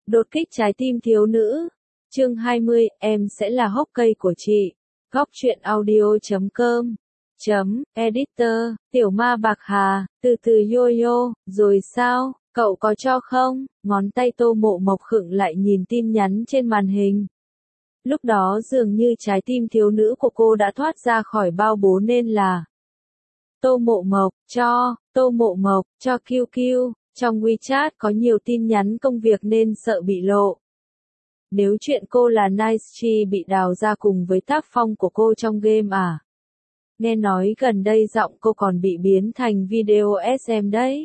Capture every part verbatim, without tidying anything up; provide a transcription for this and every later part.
Đột kích trái tim thiếu nữ. Chương hai mươi, em sẽ là hốc cây của chị. Góc truyện audio chấm com. Chấm, editor, tiểu ma bạc hà, từ từ yo-yo, rồi sao, cậu có cho không? Ngón tay Tô Mộ Mộc khựng lại nhìn tin nhắn trên màn hình. Lúc đó dường như trái tim thiếu nữ của cô đã thoát ra khỏi bao bố nên là Tô Mộ Mộc, cho, Tô Mộ Mộc, cho quy quy, trong WeChat có nhiều tin nhắn công việc nên sợ bị lộ. Nếu chuyện cô là Nice Chi bị đào ra cùng với tác phong của cô trong game à? Nghe nói gần đây giọng cô còn bị biến thành video ét em đấy.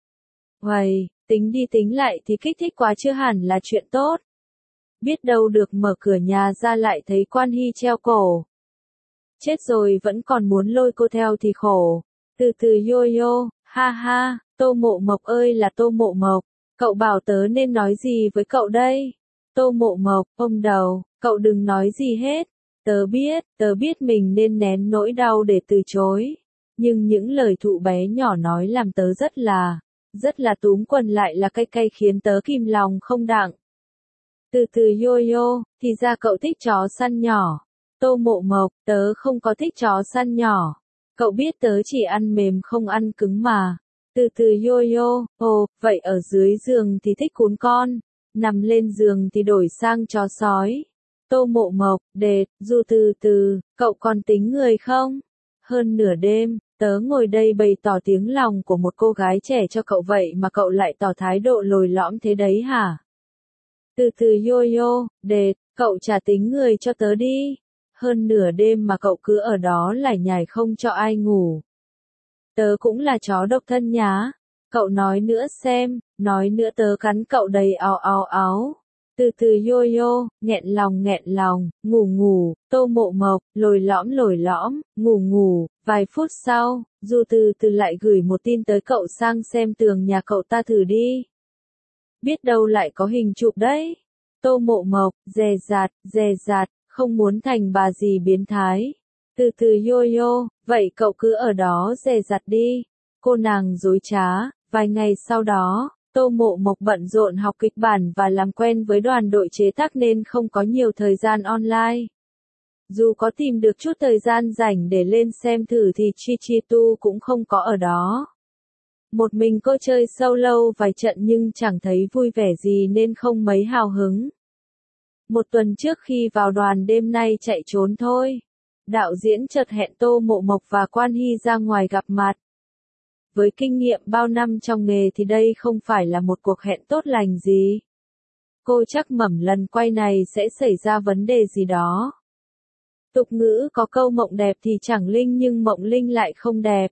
Uầy, tính đi tính lại thì kích thích quá chưa hẳn là chuyện tốt. Biết đâu được mở cửa nhà ra lại thấy Quan Hy treo cổ. Chết rồi vẫn còn muốn lôi cô theo thì khổ. Từ từ yo-yo, ha ha, Tô Mộ Mộc ơi là Tô Mộ Mộc, cậu bảo tớ nên nói gì với cậu đây? Tô Mộ Mộc, ôm đầu, cậu đừng nói gì hết. Tớ biết, tớ biết mình nên nén nỗi đau để từ chối. Nhưng những lời thụ bé nhỏ nói làm tớ rất là, rất là túm quần lại là cay cay khiến tớ kìm lòng không đặng. Từ từ yo-yo, thì ra cậu thích chó săn nhỏ. Tô Mộ Mộc, tớ không có thích chó săn nhỏ. Cậu biết tớ chỉ ăn mềm không ăn cứng mà. Từ từ yo-yo, ồ, vậy ở dưới giường thì thích cún con. Nằm lên giường thì đổi sang chó sói. Tô Mộ Mộc, đệt, dù từ từ, cậu còn tính người không? Hơn nửa đêm, tớ ngồi đây bày tỏ tiếng lòng của một cô gái trẻ cho cậu vậy mà cậu lại tỏ thái độ lồi lõm thế đấy hả? Từ từ yo-yo, đệt, cậu trả tính người cho tớ đi. Hơn nửa đêm mà cậu cứ ở đó lải nhải không cho ai ngủ. Tớ cũng là chó độc thân nhá. Cậu nói nữa xem, nói nữa tớ cắn cậu đầy áo áo áo. Từ từ yo-yo, nghẹn lòng nghẹn lòng, ngủ ngủ, Tô Mộ Mộc, lồi lõm lồi lõm, ngủ ngủ. Vài phút sau, Du từ từ lại gửi một tin tới cậu sang xem tường nhà cậu ta thử đi. Biết đâu lại có hình chụp đấy. Tô Mộ Mộc, dè dạt, dè dạt, không muốn thành bà gì biến thái. Từ từ yo-yo, vậy cậu cứ ở đó dè dặt đi. Cô nàng dối trá. Vài ngày sau đó, Tô Mộ Mộc bận rộn học kịch bản và làm quen với đoàn đội chế tác nên không có nhiều thời gian online. Dù có tìm được chút thời gian rảnh để lên xem thử thì Chi Chi Tu cũng không có ở đó. Một mình cô chơi solo vài trận nhưng chẳng thấy vui vẻ gì nên không mấy hào hứng. Một tuần trước khi vào đoàn đêm nay chạy trốn thôi. Đạo diễn chợt hẹn Tô Mộ Mộc và Quan Hy ra ngoài gặp mặt. Với kinh nghiệm bao năm trong nghề thì đây không phải là một cuộc hẹn tốt lành gì. Cô chắc mẩm lần quay này sẽ xảy ra vấn đề gì đó. Tục ngữ có câu mộng đẹp thì chẳng linh nhưng mộng linh lại không đẹp.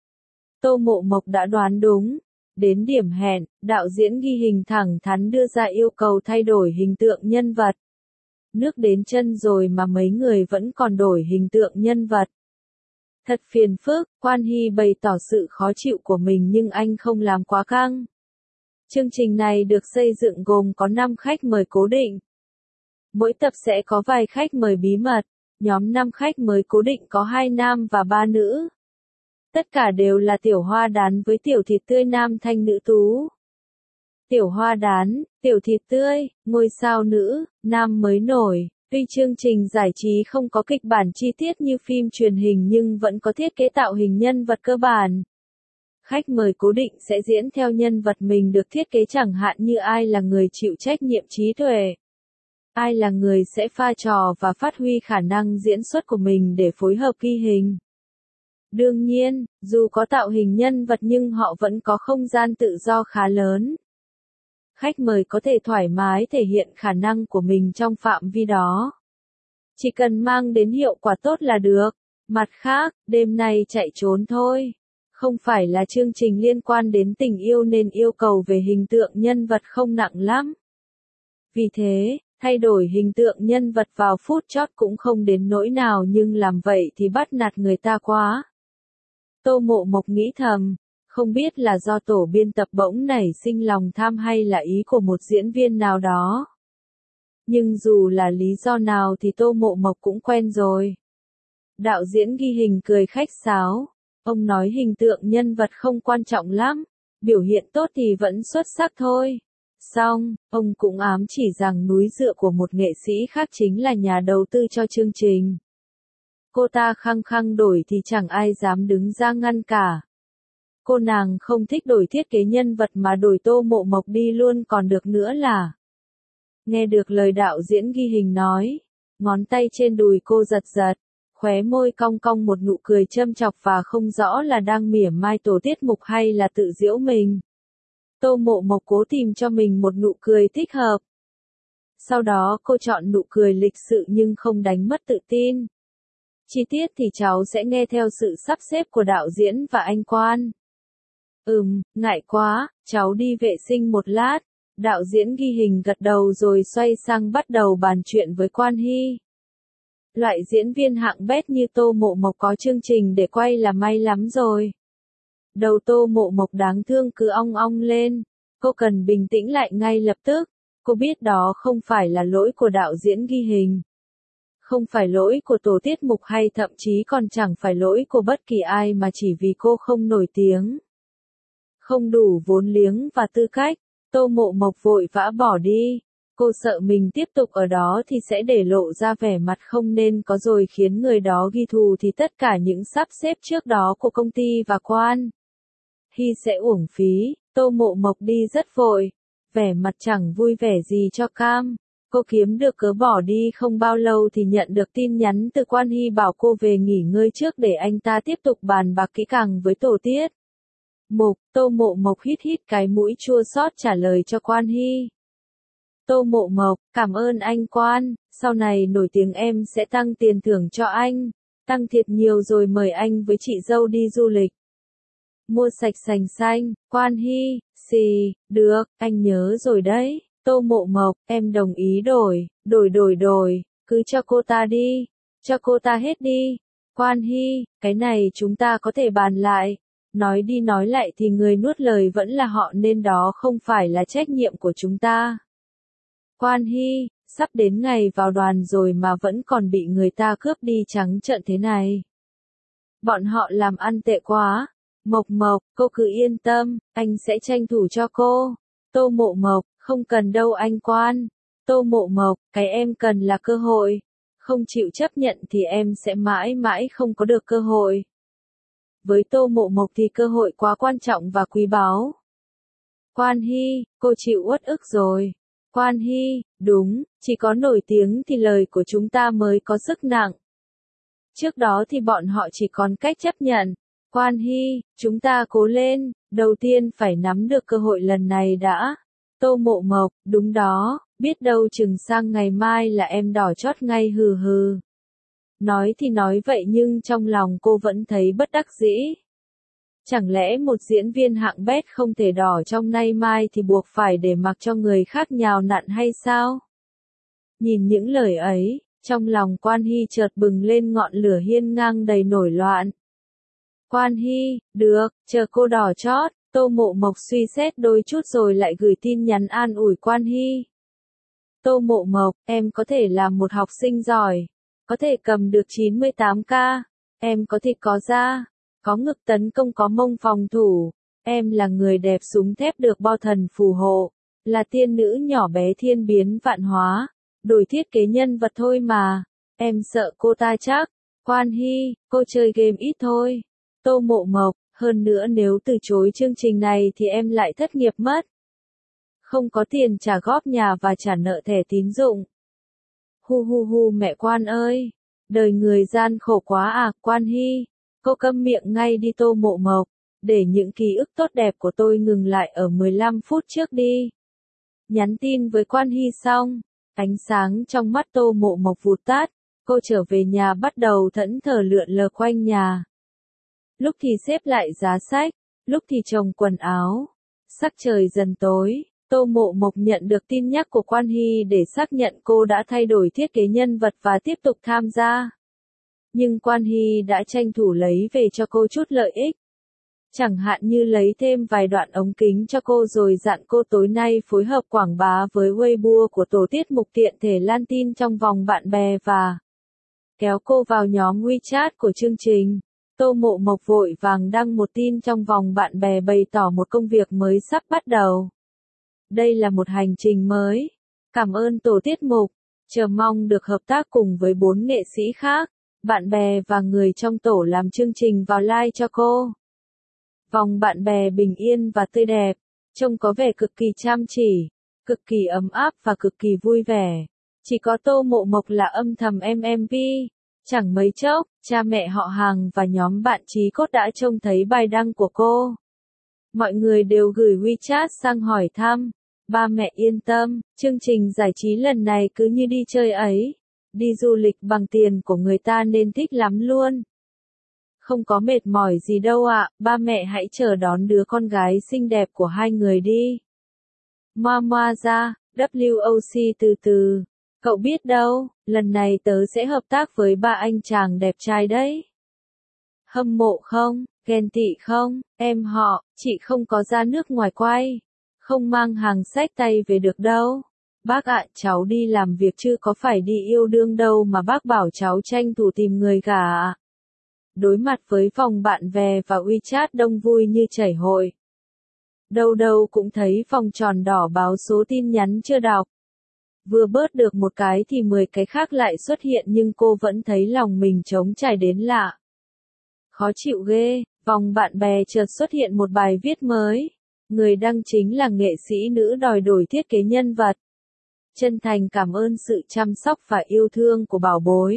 Tô Mộ Mộc đã đoán đúng. Đến điểm hẹn, đạo diễn ghi hình thẳng thắn đưa ra yêu cầu thay đổi hình tượng nhân vật. Nước đến chân rồi mà mấy người vẫn còn đổi hình tượng nhân vật. Thật phiền phức, Quan Hy bày tỏ sự khó chịu của mình nhưng anh không làm quá căng. Chương trình này được xây dựng gồm có năm khách mời cố định. Mỗi tập sẽ có vài khách mời bí mật. Nhóm năm khách mời cố định có hai nam và ba nữ. Tất cả đều là tiểu hoa đán với tiểu thịt tươi nam thanh nữ tú. Tiểu hoa đán, tiểu thịt tươi, ngôi sao nữ, nam mới nổi. Tuy chương trình giải trí không có kịch bản chi tiết như phim truyền hình nhưng vẫn có thiết kế tạo hình nhân vật cơ bản. Khách mời cố định sẽ diễn theo nhân vật mình được thiết kế chẳng hạn như ai là người chịu trách nhiệm trí tuệ. Ai là người sẽ pha trò và phát huy khả năng diễn xuất của mình để phối hợp ghi hình. Đương nhiên, dù có tạo hình nhân vật nhưng họ vẫn có không gian tự do khá lớn. Khách mời có thể thoải mái thể hiện khả năng của mình trong phạm vi đó. Chỉ cần mang đến hiệu quả tốt là được. Mặt khác, đêm nay chạy trốn thôi. Không phải là chương trình liên quan đến tình yêu nên yêu cầu về hình tượng nhân vật không nặng lắm. Vì thế, thay đổi hình tượng nhân vật vào phút chót cũng không đến nỗi nào nhưng làm vậy thì bắt nạt người ta quá. Tô Mộ Mộc nghĩ thầm. Không biết là do tổ biên tập bỗng nảy sinh lòng tham hay là ý của một diễn viên nào đó. Nhưng dù là lý do nào thì Tô Mộ Mộc cũng quen rồi. Đạo diễn ghi hình cười khách sáo. Ông nói hình tượng nhân vật không quan trọng lắm. Biểu hiện tốt thì vẫn xuất sắc thôi. Xong, ông cũng ám chỉ rằng núi dựa của một nghệ sĩ khác chính là nhà đầu tư cho chương trình. Cô ta khăng khăng đổi thì chẳng ai dám đứng ra ngăn cả. Cô nàng không thích đổi thiết kế nhân vật mà đổi Tô Mộ Mộc đi luôn còn được nữa là. Nghe được lời đạo diễn ghi hình nói, ngón tay trên đùi cô giật giật, khóe môi cong cong một nụ cười châm chọc và không rõ là đang mỉa mai tổ tiết mục hay là tự giễu mình. Tô Mộ Mộc cố tìm cho mình một nụ cười thích hợp. Sau đó cô chọn nụ cười lịch sự nhưng không đánh mất tự tin. Chi tiết thì cháu sẽ nghe theo sự sắp xếp của đạo diễn và anh Quan. Ừm, ngại quá, cháu đi vệ sinh một lát. Đạo diễn ghi hình gật đầu rồi xoay sang bắt đầu bàn chuyện với Quan Hy. Loại diễn viên hạng bét như Tô Mộ Mộc có chương trình để quay là may lắm rồi. Đầu Tô Mộ Mộc đáng thương cứ ong ong lên. Cô cần bình tĩnh lại ngay lập tức. Cô biết đó không phải là lỗi của đạo diễn ghi hình. Không phải lỗi của tổ tiết mục hay thậm chí còn chẳng phải lỗi của bất kỳ ai mà chỉ vì cô không nổi tiếng. Không đủ vốn liếng và tư cách, Tô Mộ Mộc vội vã bỏ đi. Cô sợ mình tiếp tục ở đó thì sẽ để lộ ra vẻ mặt không nên có rồi khiến người đó ghi thù thì tất cả những sắp xếp trước đó của công ty và Quan Hy sẽ uổng phí. Tô Mộ Mộc đi rất vội, vẻ mặt chẳng vui vẻ gì cho cam. Cô kiếm được cớ bỏ đi không bao lâu thì nhận được tin nhắn từ Quan Hy bảo cô về nghỉ ngơi trước để anh ta tiếp tục bàn bạc kỹ càng với tổ tiết mục. Tô Mộ Mộc hít hít cái mũi chua xót trả lời cho Quan Hy. Tô Mộ Mộc, cảm ơn anh Quan, sau này nổi tiếng em sẽ tăng tiền thưởng cho anh, tăng thiệt nhiều rồi mời anh với chị dâu đi du lịch. Mua sạch sành xanh. Quan Hy, xì, được, anh nhớ rồi đấy. Tô Mộ Mộc, em đồng ý đổi, đổi đổi đổi, cứ cho cô ta đi, cho cô ta hết đi. Quan Hy, cái này chúng ta có thể bàn lại. Nói đi nói lại thì người nuốt lời vẫn là họ nên đó không phải là trách nhiệm của chúng ta. Quan Hy, sắp đến ngày vào đoàn rồi mà vẫn còn bị người ta cướp đi trắng trợn thế này. Bọn họ làm ăn tệ quá. Mộc Mộc, cô cứ yên tâm, anh sẽ tranh thủ cho cô. Tô Mộ Mộc, không cần đâu anh Quan. Tô Mộ Mộc, cái em cần là cơ hội. Không chịu chấp nhận thì em sẽ mãi mãi không có được cơ hội. Với Tô Mộ Mộc thì cơ hội quá quan trọng và quý báu. Quan Hy, cô chịu uất ức rồi. Quan Hy, đúng, chỉ có nổi tiếng thì lời của chúng ta mới có sức nặng. Trước đó thì bọn họ chỉ còn cách chấp nhận. Quan Hy, chúng ta cố lên, đầu tiên phải nắm được cơ hội lần này đã. Tô Mộ Mộc, đúng đó, biết đâu chừng sang ngày mai là em đỏ chót ngay hừ hừ. Nói thì nói vậy nhưng trong lòng cô vẫn thấy bất đắc dĩ. Chẳng lẽ một diễn viên hạng bét không thể đỏ trong nay mai thì buộc phải để mặc cho người khác nhào nặn hay sao? Nhìn những lời ấy, trong lòng Quan Hy chợt bừng lên ngọn lửa hiên ngang đầy nổi loạn. Quan Hy, được, chờ cô đỏ chót. Tô Mộ Mộc suy xét đôi chút rồi lại gửi tin nhắn an ủi Quan Hy. Tô Mộ Mộc, em có thể là một học sinh giỏi, có thể cầm được chín mươi tám ca, em có thịt có da, có ngực tấn công có mông phòng thủ, em là người đẹp súng thép được bo thần phù hộ, là tiên nữ nhỏ bé thiên biến vạn hóa, đổi thiết kế nhân vật thôi mà, em sợ cô ta chắc. Quan Hy, cô chơi game ít thôi. Tô Mộ Mộc, hơn nữa nếu từ chối chương trình này thì em lại thất nghiệp mất. Không có tiền trả góp nhà và trả nợ thẻ tín dụng. Hu hu hu mẹ Quan ơi, đời người gian khổ quá à. Quan Hy, cô câm miệng ngay đi. Tô Mộ Mộc, để những ký ức tốt đẹp của tôi ngừng lại ở mười lăm phút trước đi. Nhắn tin với Quan Hy xong, ánh sáng trong mắt Tô Mộ Mộc vụt tắt, cô trở về nhà bắt đầu thẫn thờ lượn lờ quanh nhà. Lúc thì xếp lại giá sách, lúc thì chồng quần áo. Sắc trời dần tối, Tô Mộ Mộc nhận được tin nhắc của Quan Hy để xác nhận cô đã thay đổi thiết kế nhân vật và tiếp tục tham gia. Nhưng Quan Hy đã tranh thủ lấy về cho cô chút lợi ích. Chẳng hạn như lấy thêm vài đoạn ống kính cho cô rồi dặn cô tối nay phối hợp quảng bá với Weibo của tổ tiết mục tiện thể lan tin trong vòng bạn bè và kéo cô vào nhóm WeChat của chương trình. Tô Mộ Mộc vội vàng đăng một tin trong vòng bạn bè bày tỏ một công việc mới sắp bắt đầu. Đây là một hành trình mới. Cảm ơn tổ tiết mục. Chờ mong được hợp tác cùng với bốn nghệ sĩ khác, bạn bè và người trong tổ làm chương trình vào live cho cô. Vòng bạn bè bình yên và tươi đẹp, trông có vẻ cực kỳ chăm chỉ, cực kỳ ấm áp và cực kỳ vui vẻ. Chỉ có Tô Mộ Mộc là âm thầm em em vê. Chẳng mấy chốc, cha mẹ họ hàng và nhóm bạn chí cốt đã trông thấy bài đăng của cô. Mọi người đều gửi WeChat sang hỏi thăm. Ba mẹ yên tâm, chương trình giải trí lần này cứ như đi chơi ấy. Đi du lịch bằng tiền của người ta nên thích lắm luôn. Không có mệt mỏi gì đâu ạ, ba mẹ hãy chờ đón đứa con gái xinh đẹp của hai người đi. Moa moa ra, vê kép o xê từ từ. Cậu biết đâu, lần này tớ sẽ hợp tác với ba anh chàng đẹp trai đấy. Hâm mộ không, ghen tị không, em họ, chị không có ra nước ngoài quay. Không mang hàng xách tay về được đâu. Bác ạ, cháu đi làm việc chứ có phải đi yêu đương đâu mà bác bảo cháu tranh thủ tìm người cả ạ. Đối mặt với vòng bạn bè và WeChat đông vui như chảy hội. Đâu đâu cũng thấy vòng tròn đỏ báo số tin nhắn chưa đọc. Vừa bớt được một cái thì mười cái khác lại xuất hiện nhưng cô vẫn thấy lòng mình trống trải đến lạ. Khó chịu ghê, vòng bạn bè chợt xuất hiện một bài viết mới. Người đăng chính là nghệ sĩ nữ đòi đổi thiết kế nhân vật. Chân thành cảm ơn sự chăm sóc và yêu thương của bảo bối.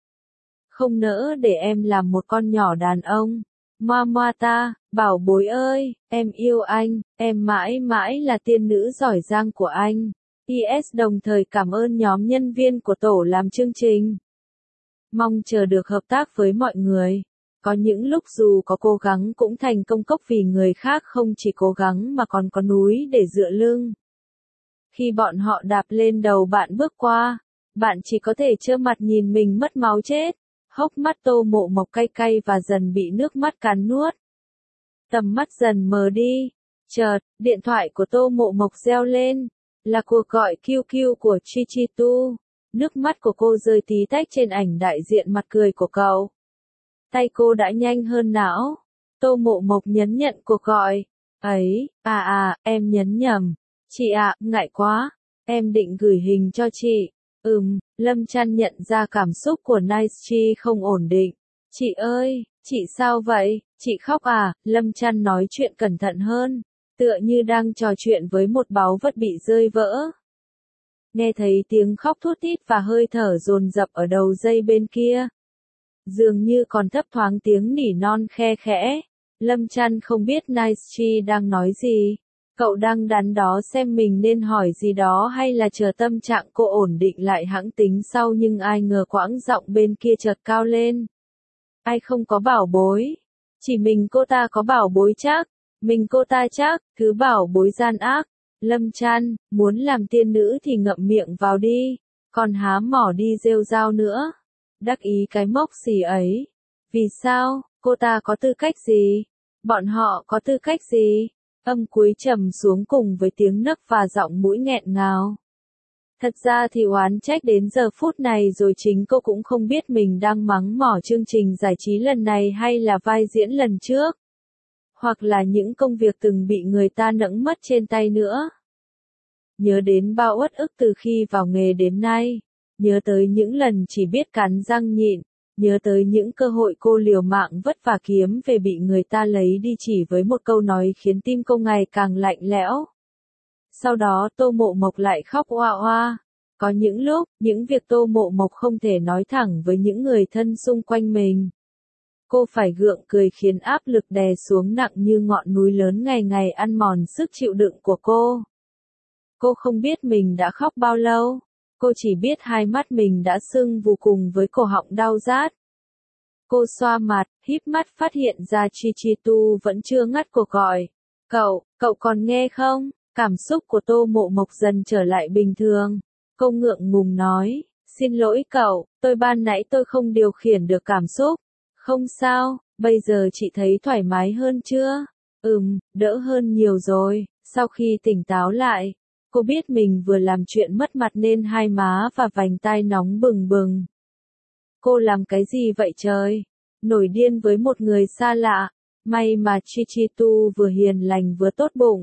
Không nỡ để em làm một con nhỏ đàn ông. Moa moa ta, bảo bối ơi, em yêu anh, em mãi mãi là tiên nữ giỏi giang của anh. pê ét đồng thời cảm ơn nhóm nhân viên của tổ làm chương trình. Mong chờ được hợp tác với mọi người. Có những lúc dù có cố gắng cũng thành công cốc vì người khác không chỉ cố gắng mà còn có núi để dựa lưng. Khi bọn họ đạp lên đầu bạn bước qua, bạn chỉ có thể trơ mặt nhìn mình mất máu chết. Hốc mắt Tô Mộ Mộc cay cay và dần bị nước mắt cắn nuốt. Tầm mắt dần mờ đi. Chợt, điện thoại của Tô Mộ Mộc reo lên. Là cuộc gọi Q Q của Chi Chi Tu. Nước mắt của cô rơi tí tách trên ảnh đại diện mặt cười của cậu. Tay cô đã nhanh hơn não. Tô Mộ Mộc nhấn nhận cuộc gọi. Ấy, à à, em nhấn nhầm. Chị ạ, ngại quá. Em định gửi hình cho chị. Ừm, Lâm Trăn nhận ra cảm xúc của Nice Chi không ổn định. Chị ơi, chị sao vậy? Chị khóc à? Lâm Trăn nói chuyện cẩn thận hơn. Tựa như đang trò chuyện với một báu vật bị rơi vỡ. Nghe thấy tiếng khóc thút thít và hơi thở dồn dập ở đầu dây bên kia. Dường như còn thấp thoáng tiếng nỉ non khe khẽ. Lâm Trăn không biết Nice Chi đang nói gì. Cậu đang đắn đo xem mình nên hỏi gì đó hay là chờ tâm trạng cô ổn định lại hẵng tính sau nhưng ai ngờ quãng giọng bên kia chợt cao lên. Ai không có bảo bối? Chỉ mình cô ta có bảo bối chắc. Mình cô ta chắc, cứ bảo bối gian ác. Lâm Trăn, muốn làm tiên nữ thì ngậm miệng vào đi. Còn há mỏ đi rêu rao nữa. Đắc ý cái mốc xì ấy. Vì sao, cô ta có tư cách gì? Bọn họ có tư cách gì? Âm cuối trầm xuống cùng với tiếng nấc và giọng mũi nghẹn ngào. Thật ra thì oán trách đến giờ phút này rồi chính cô cũng không biết mình đang mắng mỏ chương trình giải trí lần này hay là vai diễn lần trước. Hoặc là những công việc từng bị người ta nẫng mất trên tay nữa. Nhớ đến bao uất ức từ khi vào nghề đến nay. Nhớ tới những lần chỉ biết cắn răng nhịn. Nhớ tới những cơ hội cô liều mạng vất vả kiếm về bị người ta lấy đi chỉ với một câu nói khiến tim cô ngày càng lạnh lẽo. Sau đó Tô Mộ Mộc lại khóc oa oa. Có những lúc, những việc Tô Mộ Mộc không thể nói thẳng với những người thân xung quanh mình. Cô phải gượng cười khiến áp lực đè xuống nặng như ngọn núi lớn ngày ngày ăn mòn sức chịu đựng của cô. Cô không biết mình đã khóc bao lâu. Cô chỉ biết hai mắt mình đã sưng vù cùng với cổ họng đau rát. Cô xoa mặt, híp mắt phát hiện ra Chi Chi Tu vẫn chưa ngắt cuộc gọi. Cậu, cậu còn nghe không? Cảm xúc của Tô Mộ Mộc dần trở lại bình thường. Cô ngượng ngùng nói, xin lỗi cậu, tôi ban nãy tôi không điều khiển được cảm xúc. Không sao, bây giờ chị thấy thoải mái hơn chưa? Ừm, đỡ hơn nhiều rồi. Sau khi tỉnh táo lại, cô biết mình vừa làm chuyện mất mặt nên hai má và vành tai nóng bừng bừng. Cô làm cái gì vậy trời? Nổi điên với một người xa lạ. May mà Chi Chi Tu vừa hiền lành vừa tốt bụng.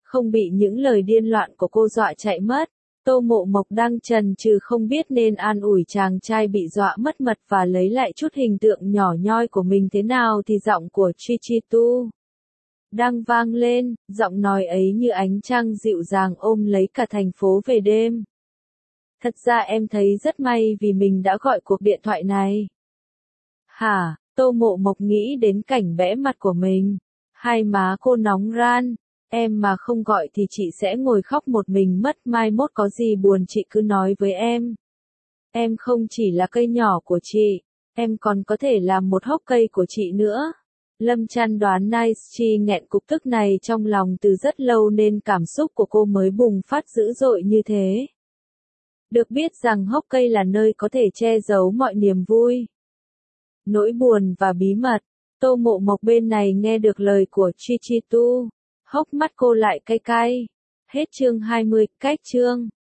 không bị những lời điên loạn của cô dọa chạy mất. Tô Mộ Mộc đang chần chừ không biết nên an ủi chàng trai bị dọa mất mật và lấy lại chút hình tượng nhỏ nhoi của mình thế nào thì giọng của Chichitu đang vang lên, giọng nói ấy như ánh trăng dịu dàng ôm lấy cả thành phố về đêm. Thật ra em thấy rất may vì mình đã gọi cuộc điện thoại này. Hả? Tô Mộ Mộc nghĩ đến cảnh bẽ mặt của mình. Hai má cô nóng ran. Em mà không gọi thì chị sẽ ngồi khóc một mình mất, mai mốt có gì buồn chị cứ nói với em. Em không chỉ là cây nhỏ của chị, em còn có thể là một hốc cây của chị nữa. Lâm Chăn đoán Nice Chi nghẹn cục tức này trong lòng từ rất lâu nên cảm xúc của cô mới bùng phát dữ dội như thế. Được biết rằng hốc cây là nơi có thể che giấu mọi niềm vui, nỗi buồn và bí mật. Tô Mộ Mộc bên này nghe được lời của Chichitu, hốc mắt cô lại cay cay. Hết chương hai mươi, cách chương.